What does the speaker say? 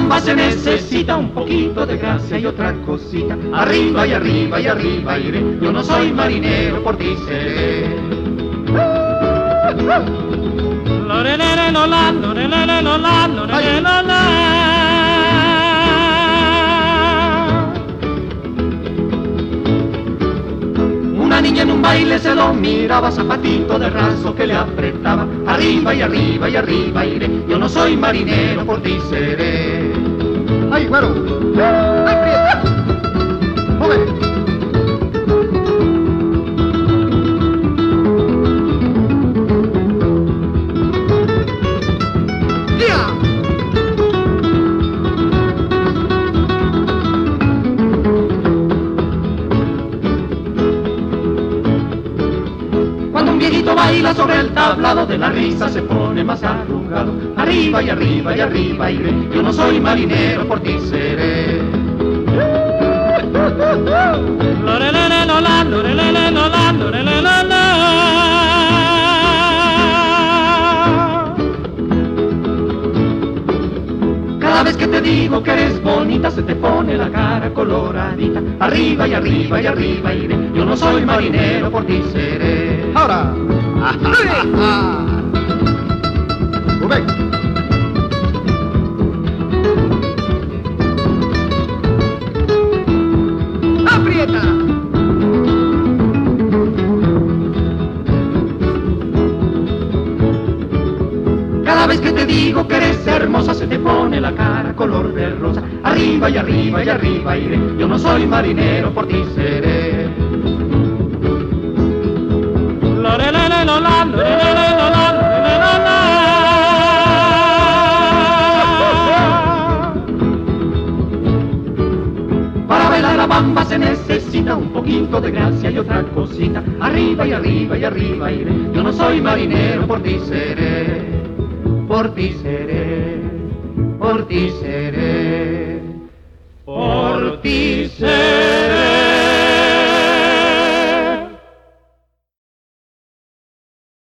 bamba se necesita un poquito de gracia y otra cosita. Arriba y arriba y arriba iré, yo no soy marinero, por ti seré. Una niña en un baile se lo miraba, zapatito de raso que le apretaba. Arriba y arriba y arriba iré, yo no soy marinero, por ti seré. ¡Ay, güero! ¡Ay, prieta! ¡Joven! Baila sobre el tablado, de la risa se pone más arrugado. Arriba y arriba y arriba iré, yo no soy marinero, por ti seré. Cada vez que te digo que eres bonita, se te pone la cara coloradita. Arriba y arriba y arriba iré, yo no soy marinero, por ti seré. ¡Ahora! Rubén. ¡Aprieta! Cada vez que te digo que eres hermosa, se te pone la cara color de rosa. Arriba y arriba y arriba iré, yo no soy marinero, por ti seré. Para bailar la bamba se necesita un poquito de gracia y otra cosita. Arriba y arriba y arriba iré, yo no soy marinero, por ti seré. Por ti seré, por ti seré.